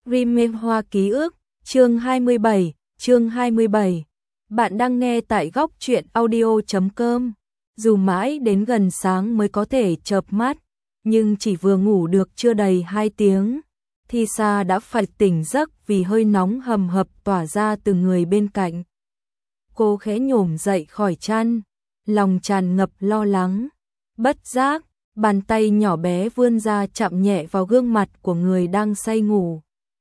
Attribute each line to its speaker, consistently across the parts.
Speaker 1: Remake Hoa Ký Ức, chương 27. Bạn đang nghe tại góc truyện audio.com. Dù mãi đến gần sáng mới có thể chợp mắt, nhưng chỉ vừa ngủ được chưa đầy 2 tiếng, thì Sa đã phải tỉnh giấc vì hơi nóng hầm hập tỏa ra từ người bên cạnh. Cô khẽ nhổm dậy khỏi chăn, lòng tràn ngập lo lắng. Bất giác, bàn tay nhỏ bé vươn ra chạm nhẹ vào gương mặt của người đang say ngủ,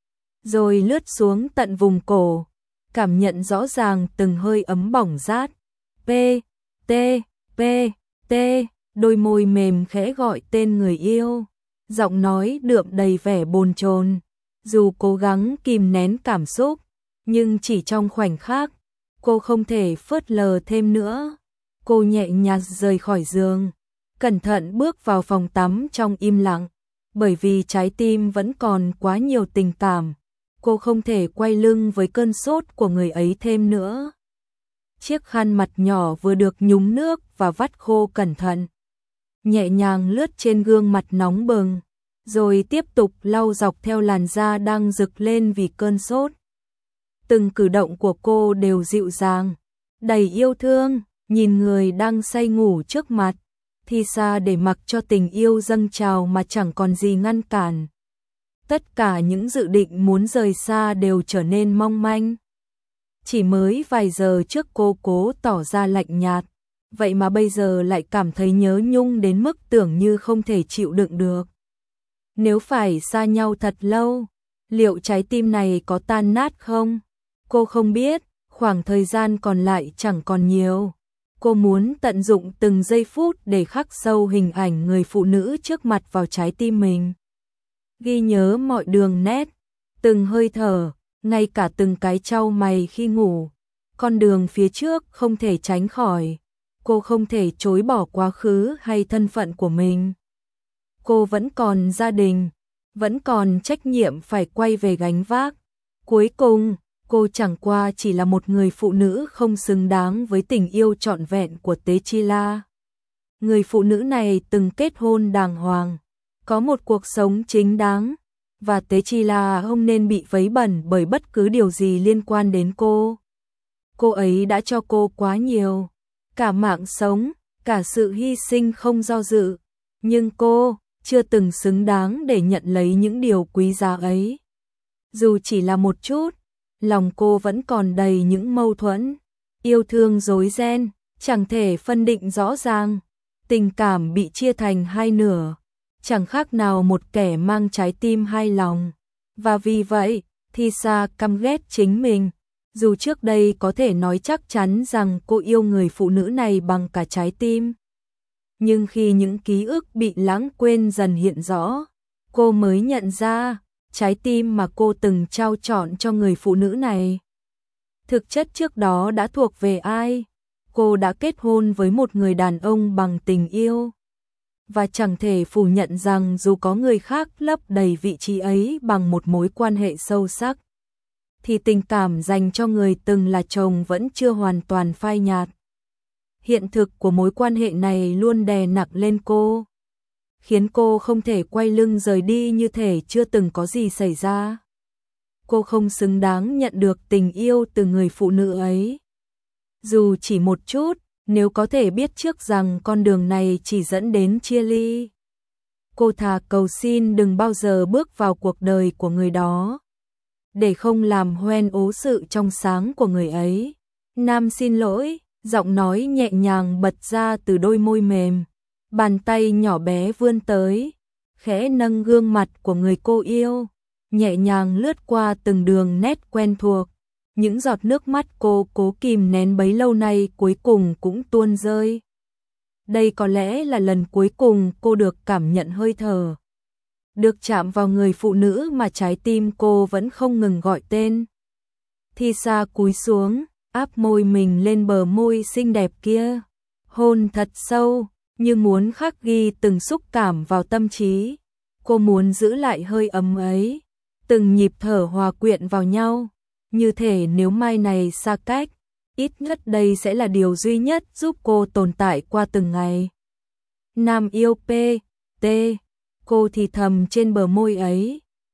Speaker 1: rồi lướt xuống tận vùng cổ, cảm nhận rõ ràng từng hơi ấm bỏng rát. P, T, P, T, đôi môi mềm khẽ gọi tên người yêu, giọng nói đượm đầy vẻ bồn chồn. Dù cố gắng kìm nén cảm xúc, nhưng chỉ trong khoảnh khắc, cô không thể phớt lờ thêm nữa. Cô nhẹ nhàng rời khỏi giường, cẩn thận bước vào phòng tắm trong im lặng, bởi vì trái tim vẫn còn quá nhiều tình cảm. Cô không thể quay lưng với cơn sốt của người ấy thêm nữa. Chiếc khăn mặt nhỏ vừa được nhúng nước và vắt khô cẩn thận, nhẹ nhàng lướt trên gương mặt nóng bừng, rồi tiếp tục lau dọc theo làn da đang rực lên vì cơn sốt. Từng cử động của cô đều dịu dàng, đầy yêu thương. Nhìn người đang say ngủ trước mặt, thì Sa để mặc cho tình yêu dâng trào mà chẳng còn gì ngăn cản. Tất cả những dự định muốn rời xa đều trở nên mong manh. Chỉ mới vài giờ trước cô cố tỏ ra lạnh nhạt, vậy mà bây giờ lại cảm thấy nhớ nhung đến mức tưởng như không thể chịu đựng được. Nếu phải xa nhau thật lâu, liệu trái tim này có tan nát không? Cô không biết, khoảng thời gian còn lại chẳng còn nhiều. Cô muốn tận dụng từng giây phút để khắc sâu hình ảnh người phụ nữ trước mặt vào trái tim mình. Ghi nhớ mọi đường nét, từng hơi thở, ngay cả từng cái chau mày khi ngủ. Con đường phía trước không thể tránh khỏi. Cô không thể chối bỏ quá khứ hay thân phận của mình. Cô vẫn còn gia đình, vẫn còn trách nhiệm phải quay về gánh vác. Cuối cùng, cô chẳng qua chỉ là một người phụ nữ không xứng đáng với tình yêu trọn vẹn của Tế Chi La. Người phụ nữ này từng kết hôn đàng hoàng, có một cuộc sống chính đáng, và Tế Chi La không nên bị vấy bẩn bởi bất cứ điều gì liên quan đến cô. Cô ấy đã cho cô quá nhiều, cả mạng sống, cả sự hy sinh không do dự, nhưng cô chưa từng xứng đáng để nhận lấy những điều quý giá ấy. Dù chỉ là một chút, lòng cô vẫn còn đầy những mâu thuẫn, yêu thương rối ren, chẳng thể phân định rõ ràng. Tình cảm bị chia thành hai nửa, chẳng khác nào một kẻ mang trái tim hai lòng. Và vì vậy, thì Sa căm ghét chính mình. Dù trước đây có thể nói chắc chắn rằng cô yêu người phụ nữ này bằng cả trái tim, nhưng khi những ký ức bị lãng quên dần hiện rõ, cô mới nhận ra trái tim mà cô từng trao trọn cho người phụ nữ này, thực chất trước đó đã thuộc về ai. Cô đã kết hôn với một người đàn ông bằng tình yêu, và chẳng thể phủ nhận rằng dù có người khác lấp đầy vị trí ấy bằng một mối quan hệ sâu sắc, thì tình cảm dành cho người từng là chồng vẫn chưa hoàn toàn phai nhạt. Hiện thực của mối quan hệ này luôn đè nặng lên cô, khiến cô không thể quay lưng rời đi như thể chưa từng có gì xảy ra. Cô không xứng đáng nhận được tình yêu từ người phụ nữ ấy. Dù chỉ một chút, nếu có thể biết trước rằng con đường này chỉ dẫn đến chia ly, cô thà cầu xin đừng bao giờ bước vào cuộc đời của người đó, để không làm hoen ố sự trong sáng của người ấy. Nam xin lỗi, giọng nói nhẹ nhàng bật ra từ đôi môi mềm. Bàn tay nhỏ bé vươn tới, khẽ nâng gương mặt của người cô yêu, nhẹ nhàng lướt qua từng đường nét quen thuộc. Những giọt nước mắt cô cố kìm nén bấy lâu nay cuối cùng cũng tuôn rơi. Đây có lẽ là lần cuối cùng cô được cảm nhận hơi thở, được chạm vào người phụ nữ mà trái tim cô vẫn không ngừng gọi tên. Thì Sa cúi xuống, áp môi mình lên bờ môi xinh đẹp kia, hôn thật sâu, như muốn khắc ghi từng xúc cảm vào tâm trí. Cô muốn giữ lại hơi ấm ấy, từng nhịp thở hòa quyện vào nhau, như thể nếu mai này xa cách, ít nhất đây sẽ là điều duy nhất giúp cô tồn tại qua từng ngày. Nam yêu P, T, cô thì thầm trên bờ môi ấy,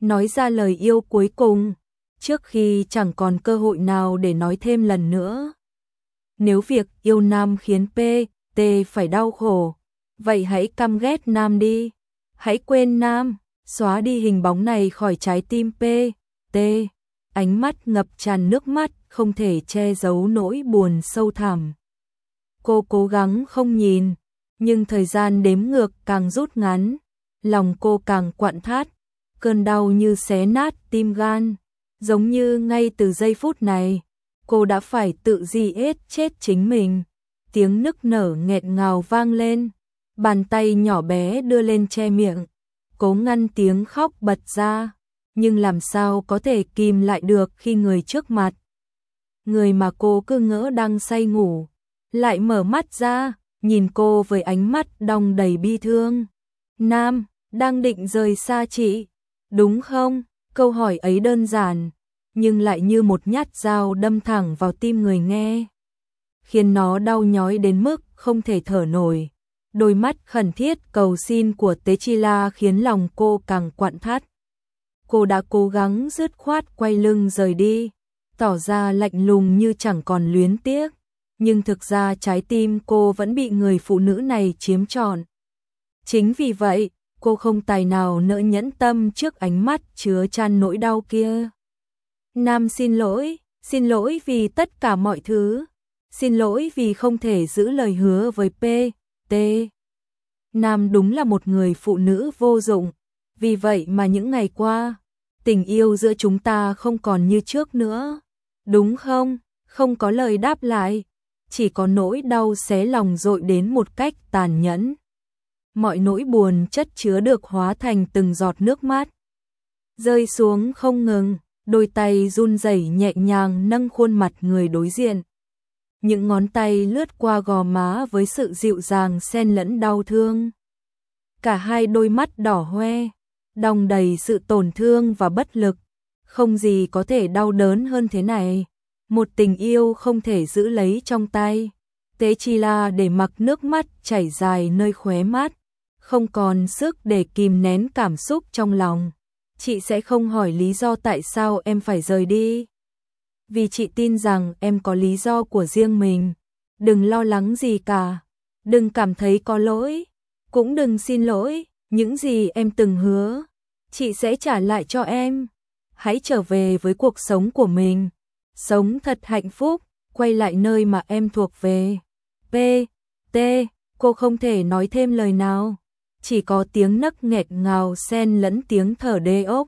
Speaker 1: nói ra lời yêu cuối cùng, trước khi chẳng còn cơ hội nào để nói thêm lần nữa. Nếu việc yêu Nam khiến P.T. phải đau khổ, vậy hãy căm ghét Nam đi. Hãy quên Nam, xóa đi hình bóng này khỏi trái tim P.T. Ánh mắt ngập tràn nước mắt, không thể che giấu nỗi buồn sâu thẳm. Cô cố gắng không nhìn, nhưng thời gian đếm ngược càng rút ngắn, lòng cô càng quặn thắt, cơn đau như xé nát tim gan, giống như ngay từ giây phút này, cô đã phải tự giết chết chính mình. Tiếng nức nở nghẹt ngào vang lên, bàn tay nhỏ bé đưa lên che miệng, cố ngăn tiếng khóc bật ra, nhưng làm sao có thể kìm lại được khi người trước mặt, người mà cô cứ ngỡ đang say ngủ, lại mở mắt ra, nhìn cô với ánh mắt đong đầy bi thương. Nam, đang định rời xa chị, đúng không? Câu hỏi ấy đơn giản, nhưng lại như một nhát dao đâm thẳng vào tim người nghe, khiến nó đau nhói đến mức không thể thở nổi. Đôi mắt khẩn thiết cầu xin của Tế Chi La khiến lòng cô càng quặn thắt. Cô đã cố gắng dứt khoát quay lưng rời đi, tỏ ra lạnh lùng như chẳng còn luyến tiếc, nhưng thực ra trái tim cô vẫn bị người phụ nữ này chiếm trọn. Chính vì vậy, cô không tài nào nỡ nhẫn tâm trước ánh mắt chứa chan nỗi đau kia. Nam xin lỗi vì tất cả mọi thứ, xin lỗi vì không thể giữ lời hứa với P.T. Nam đúng là một người phụ nữ vô dụng, vì vậy mà những ngày qua, tình yêu giữa chúng ta không còn như trước nữa, đúng không? Không có lời đáp lại, chỉ có nỗi đau xé lòng dội đến một cách tàn nhẫn. Mọi nỗi buồn chất chứa được hóa thành từng giọt nước mắt, rơi xuống không ngừng, đôi tay run rẩy nhẹ nhàng nâng khuôn mặt người đối diện. Những ngón tay lướt qua gò má với sự dịu dàng xen lẫn đau thương. Cả hai đôi mắt đỏ hoe, đong đầy sự tổn thương và bất lực. Không gì có thể đau đớn hơn thế này. Một tình yêu không thể giữ lấy trong tay. Tế Chi La để mặc nước mắt chảy dài nơi khóe mắt, không còn sức để kìm nén cảm xúc trong lòng. Chị sẽ không hỏi lý do tại sao em phải rời đi, vì chị tin rằng em có lý do của riêng mình. Đừng lo lắng gì cả, đừng cảm thấy có lỗi, cũng đừng xin lỗi. Những gì em từng hứa, chị sẽ trả lại cho em. Hãy trở về với cuộc sống của mình, sống thật hạnh phúc, quay lại nơi mà em thuộc về. P.T. Cô không thể nói thêm lời nào, chỉ có tiếng nấc nghẹt ngào xen lẫn tiếng thở đê ốc.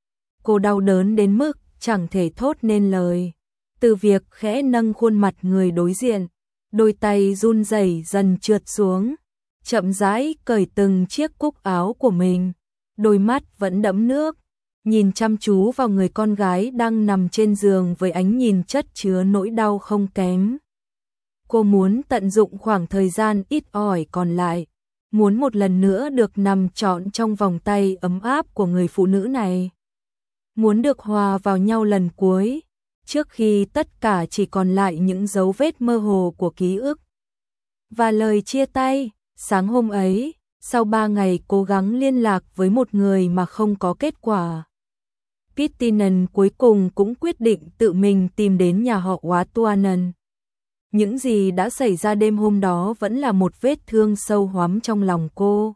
Speaker 1: Cô đau đớn đến mức chẳng thể thốt nên lời. Từ việc khẽ nâng khuôn mặt người đối diện, đôi tay run rẩy dần trượt xuống, chậm rãi cởi từng chiếc cúc áo của mình, đôi mắt vẫn đẫm nước, nhìn chăm chú vào người con gái đang nằm trên giường với ánh nhìn chất chứa nỗi đau không kém. Cô muốn tận dụng khoảng thời gian ít ỏi còn lại, muốn một lần nữa được nằm trọn trong vòng tay ấm áp của người phụ nữ này. Muốn được hòa vào nhau lần cuối, trước khi tất cả chỉ còn lại những dấu vết mơ hồ của ký ức. Và lời chia tay, sáng hôm ấy, sau 3 ngày cố gắng liên lạc với một người mà không có kết quả, Pittinen cuối cùng cũng quyết định tự mình tìm đến nhà họ Watuanen. Những gì đã xảy ra đêm hôm đó vẫn là một vết thương sâu hoắm trong lòng cô.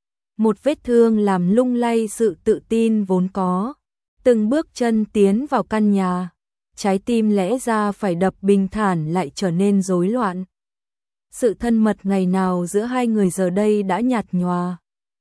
Speaker 1: Một vết thương làm lung lay sự tự tin vốn có. Từng bước chân tiến vào căn nhà, trái tim lẽ ra phải đập bình thản lại trở nên rối loạn. Sự thân mật ngày nào giữa hai người giờ đây đã nhạt nhòa,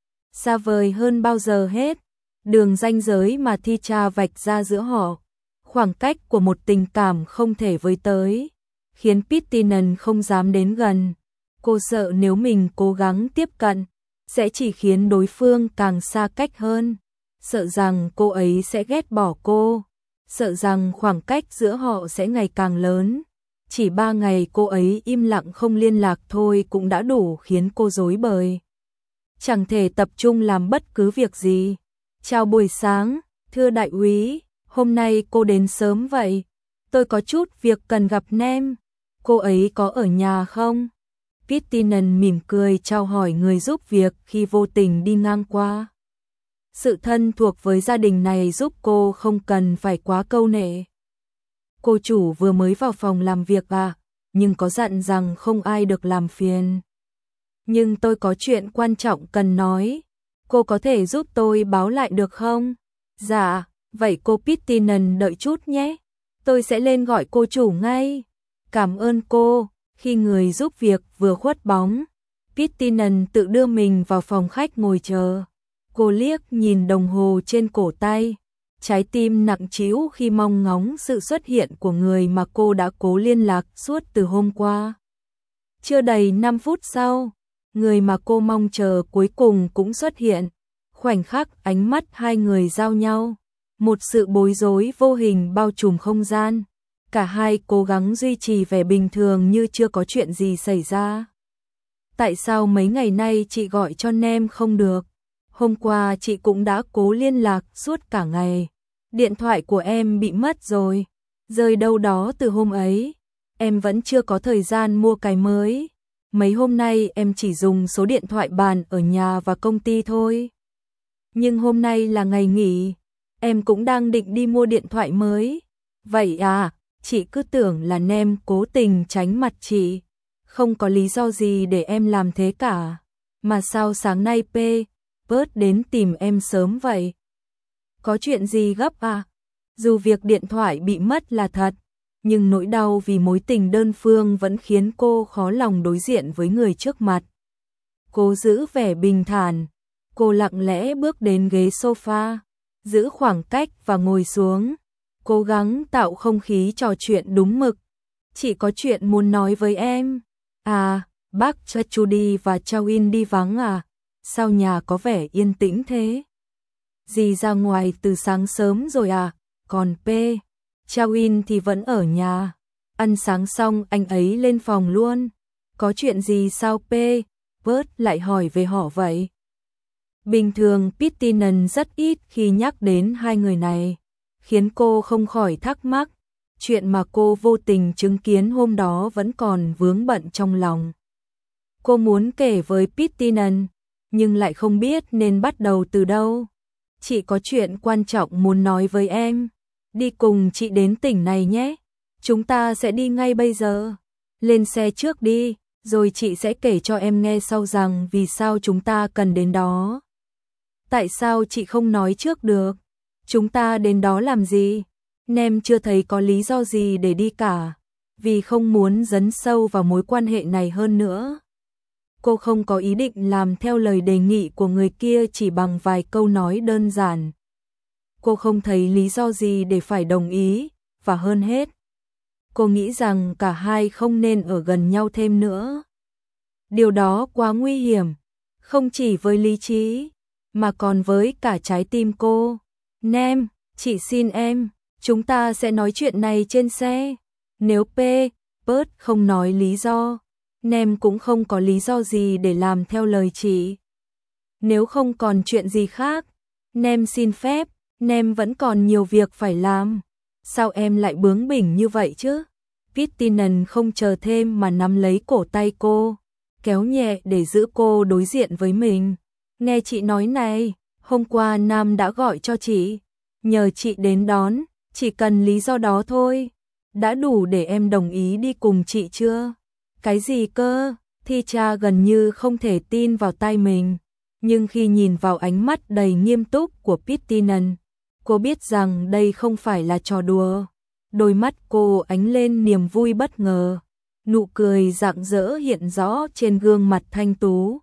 Speaker 1: xa vời hơn bao giờ hết. Đường ranh giới mà Thi Cha vạch ra giữa họ, khoảng cách của một tình cảm không thể với tới, khiến Pittinen không dám đến gần. Cô sợ nếu mình cố gắng tiếp cận, sẽ chỉ khiến đối phương càng xa cách hơn. Sợ rằng cô ấy sẽ ghét bỏ cô, sợ rằng khoảng cách giữa họ sẽ ngày càng lớn. Chỉ 3 ngày cô ấy im lặng không liên lạc thôi cũng đã đủ khiến cô rối bời, chẳng thể tập trung làm bất cứ việc gì. Chào buổi sáng, thưa đại úy, hôm nay cô đến sớm vậy, tôi có chút việc cần gặp Nem, cô ấy có ở nhà không? Pittinen mỉm cười chào hỏi người giúp việc khi vô tình đi ngang qua. Sự thân thuộc với gia đình này giúp cô không cần phải quá câu nệ. Cô chủ vừa mới vào phòng làm việc à, nhưng có dặn rằng không ai được làm phiền. Nhưng tôi có chuyện quan trọng cần nói, cô có thể giúp tôi báo lại được không? Dạ, vậy cô Pitinen đợi chút nhé, tôi sẽ lên gọi cô chủ ngay. Cảm ơn cô. Khi người giúp việc vừa khuất bóng, Pitinen tự đưa mình vào phòng khách ngồi chờ. Cô liếc nhìn đồng hồ trên cổ tay, trái tim nặng trĩu khi mong ngóng sự xuất hiện của người mà cô đã cố liên lạc suốt từ hôm qua. Chưa đầy 5 phút sau, người mà cô mong chờ cuối cùng cũng xuất hiện. Khoảnh khắc ánh mắt hai người giao nhau, một sự bối rối vô hình bao trùm không gian. Cả hai cố gắng duy trì vẻ bình thường như chưa có chuyện gì xảy ra. Tại sao mấy ngày nay chị gọi cho Nem không được? Hôm qua chị cũng đã cố liên lạc suốt cả ngày. Điện thoại của em bị mất rồi, rơi đâu đó từ hôm ấy. Em vẫn chưa có thời gian mua cái mới. Mấy hôm nay em chỉ dùng số điện thoại bàn ở nhà và công ty thôi. Nhưng hôm nay là ngày nghỉ, em cũng đang định đi mua điện thoại mới. Vậy à, chị cứ tưởng là Nem cố tình tránh mặt chị. Không có lý do gì để em làm thế cả. Mà sao sáng nay Bớt đến tìm em sớm vậy? Có chuyện gì gấp à? Dù việc điện thoại bị mất là thật, nhưng nỗi đau vì mối tình đơn phương vẫn khiến cô khó lòng đối diện với người trước mặt. Cô giữ vẻ bình thản, cô lặng lẽ bước đến ghế sofa, giữ khoảng cách và ngồi xuống, cố gắng tạo không khí trò chuyện đúng mực. Chị có chuyện muốn nói với em. À, bác Judy và Chawin đi vắng à? Sao nhà có vẻ yên tĩnh thế? Dì ra ngoài từ sáng sớm rồi à? Còn Chawin thì vẫn ở nhà. Ăn sáng xong anh ấy lên phòng luôn. Có chuyện gì sao Bớt lại hỏi về họ vậy? Bình thường Pitinen rất ít khi nhắc đến hai người này, khiến cô không khỏi thắc mắc. Chuyện mà cô vô tình chứng kiến hôm đó vẫn còn vướng bận trong lòng. Cô muốn kể với Pitinen, nhưng lại không biết nên bắt đầu từ đâu. Chị có chuyện quan trọng muốn nói với em. Đi cùng chị đến tỉnh này nhé. Chúng ta sẽ đi ngay bây giờ. Lên xe trước đi, rồi chị sẽ kể cho em nghe sau rằng vì sao chúng ta cần đến đó. Tại sao chị không nói trước được? Chúng ta đến đó làm gì? Nem chưa thấy có lý do gì để đi cả, vì không muốn dấn sâu vào mối quan hệ này hơn nữa. Cô không có ý định làm theo lời đề nghị của người kia chỉ bằng vài câu nói đơn giản. Cô không thấy lý do gì để phải đồng ý, và hơn hết, cô nghĩ rằng cả hai không nên ở gần nhau thêm nữa. Điều đó quá nguy hiểm, không chỉ với lý trí, mà còn với cả trái tim cô. Nem, chị xin em, chúng ta sẽ nói chuyện này trên xe. Nếu Bớt không nói lý do, Nem cũng không có lý do gì để làm theo lời chị. Nếu không còn chuyện gì khác, Nem xin phép, Nem vẫn còn nhiều việc phải làm. Sao em lại bướng bỉnh như vậy chứ? Pitinen không chờ thêm mà nắm lấy cổ tay cô, kéo nhẹ để giữ cô đối diện với mình. Nghe chị nói này, hôm qua Nam đã gọi cho chị, nhờ chị đến đón, chỉ cần lý do đó thôi. Đã đủ để em đồng ý đi cùng chị chưa? Cái gì cơ? Thi Cha gần như không thể tin vào tai mình, nhưng khi nhìn vào ánh mắt đầy nghiêm túc của Pitinen, cô biết rằng đây không phải là trò đùa. Đôi mắt cô ánh lên niềm vui bất ngờ, nụ cười rạng rỡ hiện rõ trên gương mặt thanh tú.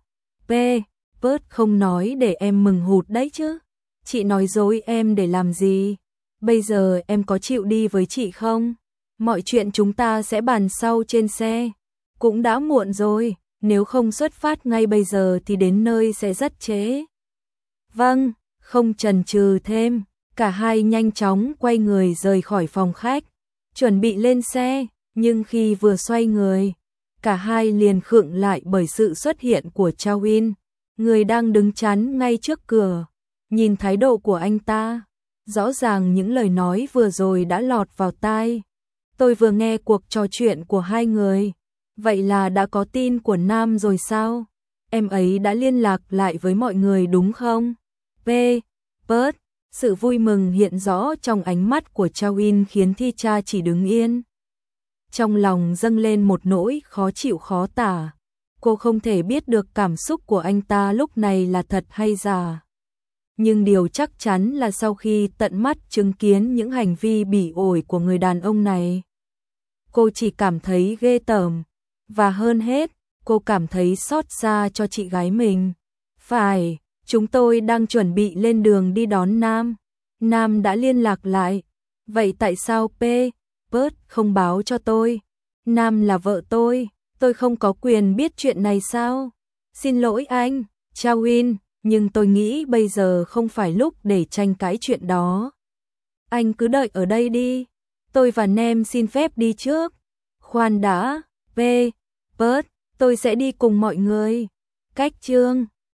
Speaker 1: Bớt không nói để em mừng hụt đấy chứ. Chị nói dối em để làm gì? Bây giờ em có chịu đi với chị không? Mọi chuyện chúng ta sẽ bàn sau trên xe. Cũng đã muộn rồi, nếu không xuất phát ngay bây giờ thì đến nơi sẽ rất trễ. Vâng, không chần chừ thêm, cả hai nhanh chóng quay người rời khỏi phòng khách, chuẩn bị lên xe, nhưng khi vừa xoay người, cả hai liền khựng lại bởi sự xuất hiện của Chawin, người đang đứng chắn ngay trước cửa. Nhìn thái độ của anh ta, rõ ràng những lời nói vừa rồi đã lọt vào tai. Tôi vừa nghe cuộc trò chuyện của hai người. Vậy là đã có tin của Nam rồi sao? Em ấy đã liên lạc lại với mọi người đúng không? Bớt, sự vui mừng hiện rõ trong ánh mắt của Chao In khiến Thi Cha chỉ đứng yên. Trong lòng dâng lên một nỗi khó chịu khó tả. Cô không thể biết được cảm xúc của anh ta lúc này là thật hay giả. Nhưng điều chắc chắn là sau khi tận mắt chứng kiến những hành vi bỉ ổi của người đàn ông này, cô chỉ cảm thấy ghê tởm. Và hơn hết, cô cảm thấy xót xa cho chị gái mình. Phải, chúng tôi đang chuẩn bị lên đường đi đón Nam. Nam đã liên lạc lại. Vậy tại sao Bớt không báo cho tôi? Nam là vợ tôi không có quyền biết chuyện này sao? Xin lỗi anh, Chao In, nhưng tôi nghĩ bây giờ không phải lúc để tranh cãi chuyện đó. Anh cứ đợi ở đây đi. Tôi và Nem xin phép đi trước. Khoan đã, Bớt, tôi sẽ đi cùng mọi người. Cách chương